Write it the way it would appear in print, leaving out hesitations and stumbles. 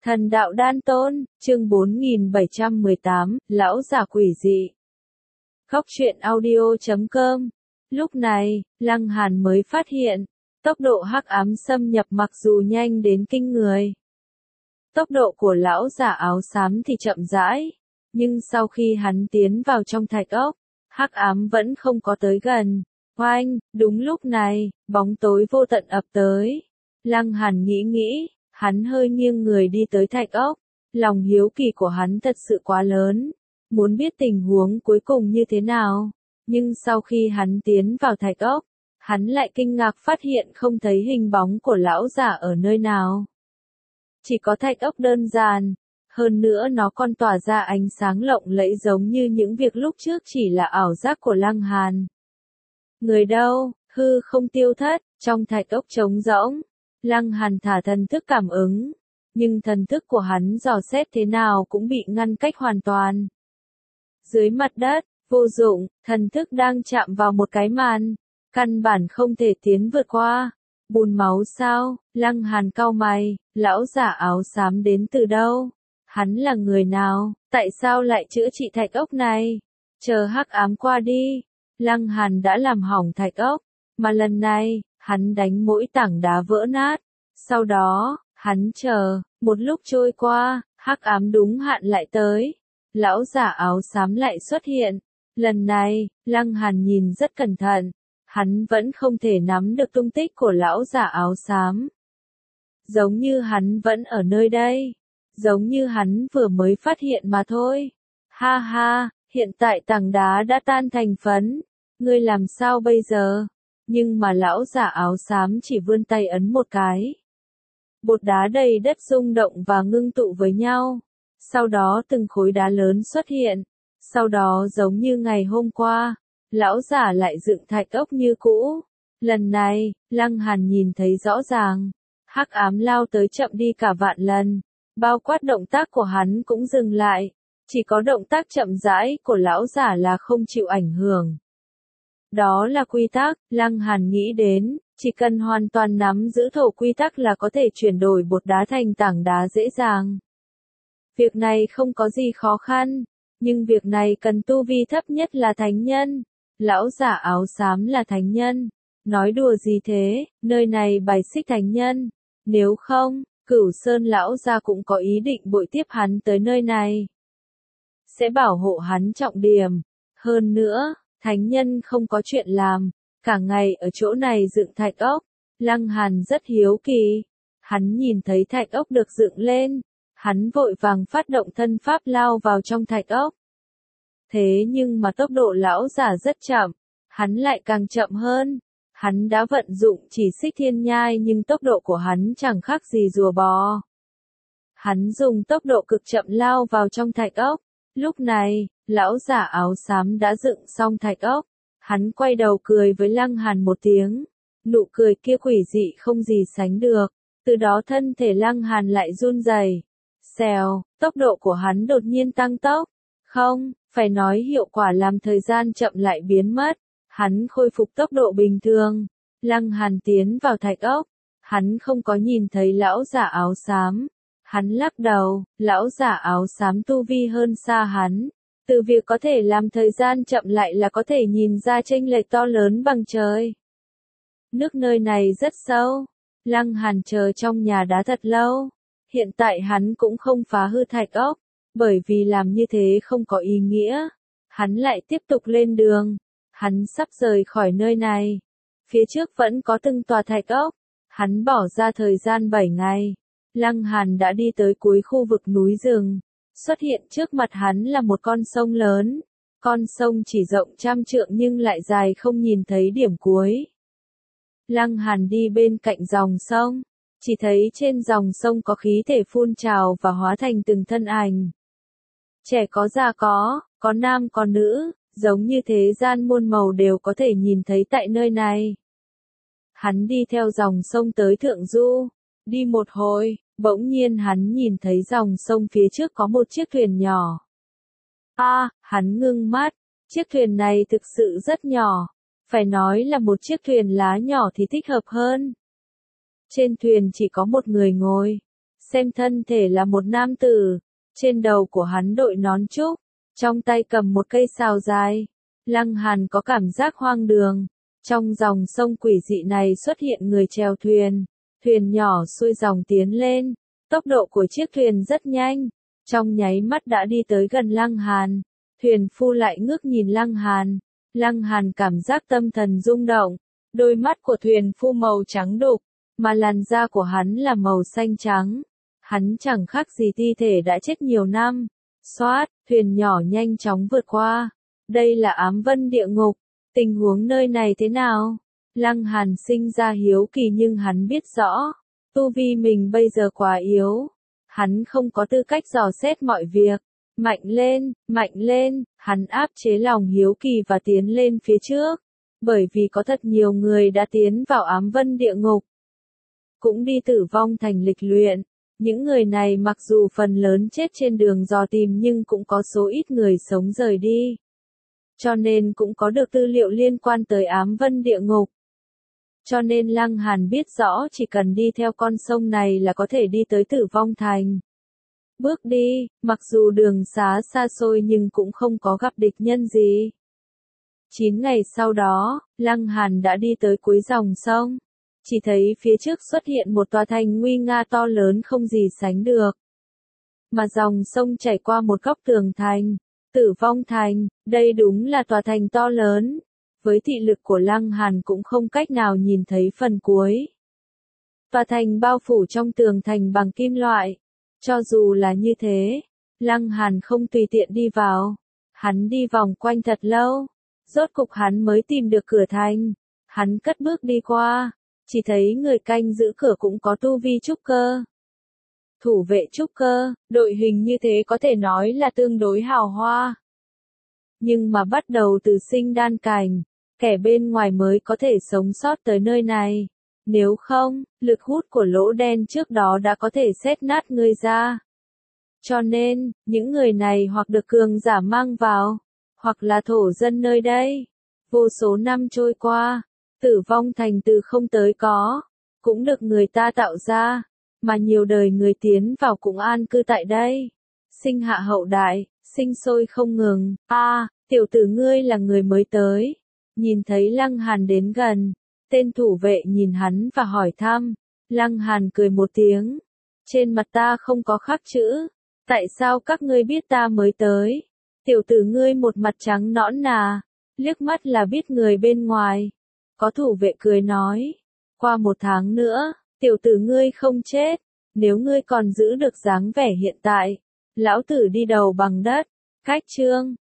Thần đạo đan tôn, chương 4718, lão giả quỷ dị. Góc truyện audio.com. Lúc này, Lăng Hàn mới phát hiện, tốc độ hắc ám xâm nhập mặc dù nhanh đến kinh người. Tốc độ của lão giả áo xám thì chậm rãi, nhưng sau khi hắn tiến vào trong thạch ốc, hắc ám vẫn không có tới gần. Oanh, đúng lúc này, bóng tối vô tận ập tới. Lăng Hàn nghĩ, hắn hơi nghiêng người đi tới thạch ốc. Lòng hiếu kỳ của hắn thật sự quá lớn, muốn biết tình huống cuối cùng như thế nào. Nhưng sau khi hắn tiến vào thạch ốc, hắn lại kinh ngạc phát hiện không thấy hình bóng của lão giả ở nơi nào. Chỉ có thạch ốc đơn giản, hơn nữa nó còn tỏa ra ánh sáng lộng lẫy giống như những việc lúc trước chỉ là ảo giác của Lăng Hàn. Người đâu, hư không tiêu thất, trong thạch ốc trống rỗng. Lăng Hàn thả thần thức cảm ứng, nhưng thần thức của hắn dò xét thế nào cũng bị ngăn cách hoàn toàn. Dưới mặt đất, vô dụng, thần thức đang chạm vào một cái màn, căn bản không thể tiến vượt qua. Bùn máu sao? Lăng Hàn cau mày, lão giả áo xám đến từ đâu? Hắn là người nào? Tại sao lại chữa trị thạch ốc này? Chờ hắc ám qua đi, Lăng Hàn đã làm hỏng thạch ốc, mà lần này, hắn đánh mỗi tảng đá vỡ nát. Sau đó, hắn chờ, một lúc trôi qua, hắc ám đúng hạn lại tới. Lão giả áo xám lại xuất hiện. Lần này, Lăng Hàn nhìn rất cẩn thận. Hắn vẫn không thể nắm được tung tích của lão giả áo xám. Giống như hắn vẫn ở nơi đây. Giống như hắn vừa mới phát hiện mà thôi. Ha ha, hiện tại tảng đá đã tan thành phấn. Ngươi làm sao bây giờ? Nhưng mà lão giả áo xám chỉ vươn tay ấn một cái. Bột đá đầy đất rung động và ngưng tụ với nhau. Sau đó từng khối đá lớn xuất hiện. Sau đó giống như ngày hôm qua, lão giả lại dựng thạch ốc như cũ. Lần này, Lăng Hàn nhìn thấy rõ ràng. Hắc ám lao tới chậm đi cả vạn lần. Bao quát động tác của hắn cũng dừng lại. Chỉ có động tác chậm rãi của lão giả là không chịu ảnh hưởng. Đó là quy tắc, Lăng Hàn nghĩ đến, chỉ cần hoàn toàn nắm giữ thổ quy tắc là có thể chuyển đổi bột đá thành tảng đá dễ dàng. Việc này không có gì khó khăn, nhưng việc này cần tu vi thấp nhất là thánh nhân. Lão giả áo xám là thánh nhân. Nói đùa gì thế, nơi này bài xích thánh nhân. Nếu không, Cửu Sơn lão gia cũng có ý định bội tiếp hắn tới nơi này. Sẽ bảo hộ hắn trọng điểm. Hơn nữa, thánh nhân không có chuyện làm, cả ngày ở chỗ này dựng thạch ốc. Lăng Hàn rất hiếu kỳ. Hắn nhìn thấy thạch ốc được dựng lên. Hắn vội vàng phát động thân pháp lao vào trong thạch ốc. Thế nhưng mà tốc độ lão giả rất chậm. Hắn lại càng chậm hơn. Hắn đã vận dụng chỉ xích thiên nhai nhưng tốc độ của hắn chẳng khác gì rùa bò. Hắn dùng tốc độ cực chậm lao vào trong thạch ốc. Lúc này, lão giả áo xám đã dựng xong thạch ốc. Hắn quay đầu cười với Lăng Hàn một tiếng. Nụ cười kia quỷ dị không gì sánh được. Từ đó thân thể Lăng Hàn lại run rẩy. Xèo, tốc độ của hắn đột nhiên tăng tốc. Không, phải nói hiệu quả làm thời gian chậm lại biến mất. Hắn khôi phục tốc độ bình thường. Lăng Hàn tiến vào thạch ốc. Hắn không có nhìn thấy lão giả áo xám. Hắn lắc đầu, lão giả áo xám tu vi hơn xa hắn. Từ việc có thể làm thời gian chậm lại là có thể nhìn ra chênh lệch to lớn bằng trời. Nước nơi này rất sâu. Lăng Hàn chờ trong nhà đá thật lâu. Hiện tại hắn cũng không phá hư thạch ốc. Bởi vì làm như thế không có ý nghĩa. Hắn lại tiếp tục lên đường. Hắn sắp rời khỏi nơi này. Phía trước vẫn có từng tòa thạch ốc. Hắn bỏ ra thời gian 7 ngày. Lăng Hàn đã đi tới cuối khu vực núi rừng. Xuất hiện trước mặt hắn là một con sông lớn. Con sông chỉ rộng 100 trượng nhưng lại dài không nhìn thấy điểm cuối. Lăng Hàn đi bên cạnh dòng sông. Chỉ thấy trên dòng sông có khí thể phun trào và hóa thành từng thân ảnh. Trẻ có già có nam có nữ, giống như thế gian muôn màu đều có thể nhìn thấy tại nơi này. Hắn đi theo dòng sông tới thượng du. Đi một hồi, bỗng nhiên hắn nhìn thấy dòng sông phía trước có một chiếc thuyền nhỏ. Hắn ngưng mắt. Chiếc thuyền này thực sự rất nhỏ. Phải nói là một chiếc thuyền lá nhỏ thì thích hợp hơn. Trên thuyền chỉ có một người ngồi. xem thân thể là một nam tử, trên đầu của hắn đội nón trúc, trong tay cầm một cây sào dài. Lăng Hàn có cảm giác hoang đường, trong dòng sông quỷ dị này xuất hiện người chèo thuyền, thuyền nhỏ xuôi dòng tiến lên, tốc độ của chiếc thuyền rất nhanh, trong nháy mắt đã đi tới gần Lăng Hàn, thuyền phu lại ngước nhìn Lăng Hàn cảm giác tâm thần rung động, đôi mắt của thuyền phu màu trắng đục, mà làn da của hắn là màu xanh trắng, hắn chẳng khác gì thi thể đã chết nhiều năm. Xoát, thuyền nhỏ nhanh chóng vượt qua. Đây là ám vân địa ngục, tình huống nơi này thế nào? Lăng Hàn sinh ra hiếu kỳ nhưng hắn biết rõ, tu vi mình bây giờ quá yếu, hắn không có tư cách dò xét mọi việc. Mạnh lên, hắn áp chế lòng hiếu kỳ và tiến lên phía trước, bởi vì có thật nhiều người đã tiến vào ám vân địa ngục, cũng đi Tử Vong Thành lịch luyện. Những người này mặc dù phần lớn chết trên đường dò tìm nhưng cũng có số ít người sống rời đi. Cho nên cũng có được tư liệu liên quan tới ám vân địa ngục. Cho nên Lăng Hàn biết rõ chỉ cần đi theo con sông này là có thể đi tới Tử Vong Thành. Bước đi, mặc dù đường xá xa xôi nhưng cũng không có gặp địch nhân gì. 9 ngày sau đó, Lăng Hàn đã đi tới cuối dòng sông. Chỉ thấy phía trước xuất hiện một tòa thành nguy nga to lớn không gì sánh được. Mà dòng sông chảy qua một góc tường thành, Tử Vong Thành, đây đúng là tòa thành to lớn. Với thị lực của Lăng Hàn cũng không cách nào nhìn thấy phần cuối. Tòa thành bao phủ trong tường thành bằng kim loại. Cho dù là như thế, Lăng Hàn không tùy tiện đi vào. Hắn đi vòng quanh thật lâu. Rốt cục hắn mới tìm được cửa thành. Hắn cất bước đi qua. Chỉ thấy người canh giữ cửa cũng có tu vi trúc cơ. Thủ vệ trúc cơ, đội hình như thế có thể nói là tương đối hào hoa. Nhưng mà bắt đầu từ sinh đan cảnh, kẻ bên ngoài mới có thể sống sót tới nơi này. Nếu không, lực hút của lỗ đen trước đó đã có thể xét nát người ra. Cho nên, những người này hoặc được cường giả mang vào, hoặc là thổ dân nơi đây. Vô số năm trôi qua, Tử Vong Thành từ không tới có, cũng được người ta tạo ra, mà nhiều đời người tiến vào cũng an cư tại đây. Sinh hạ hậu đại, sinh sôi không ngừng. Tiểu tử ngươi là người mới tới. Nhìn thấy Lăng Hàn đến gần, tên thủ vệ nhìn hắn và hỏi thăm. Lăng Hàn cười một tiếng. Trên mặt ta không có khắc chữ. Tại sao các ngươi biết ta mới tới? Tiểu tử ngươi một mặt trắng nõn nà, liếc mắt là biết người bên ngoài. Có thủ vệ cười nói, qua 1 tháng nữa, tiểu tử ngươi không chết, nếu ngươi còn giữ được dáng vẻ hiện tại, lão tử đi đầu bằng đất. Cách chương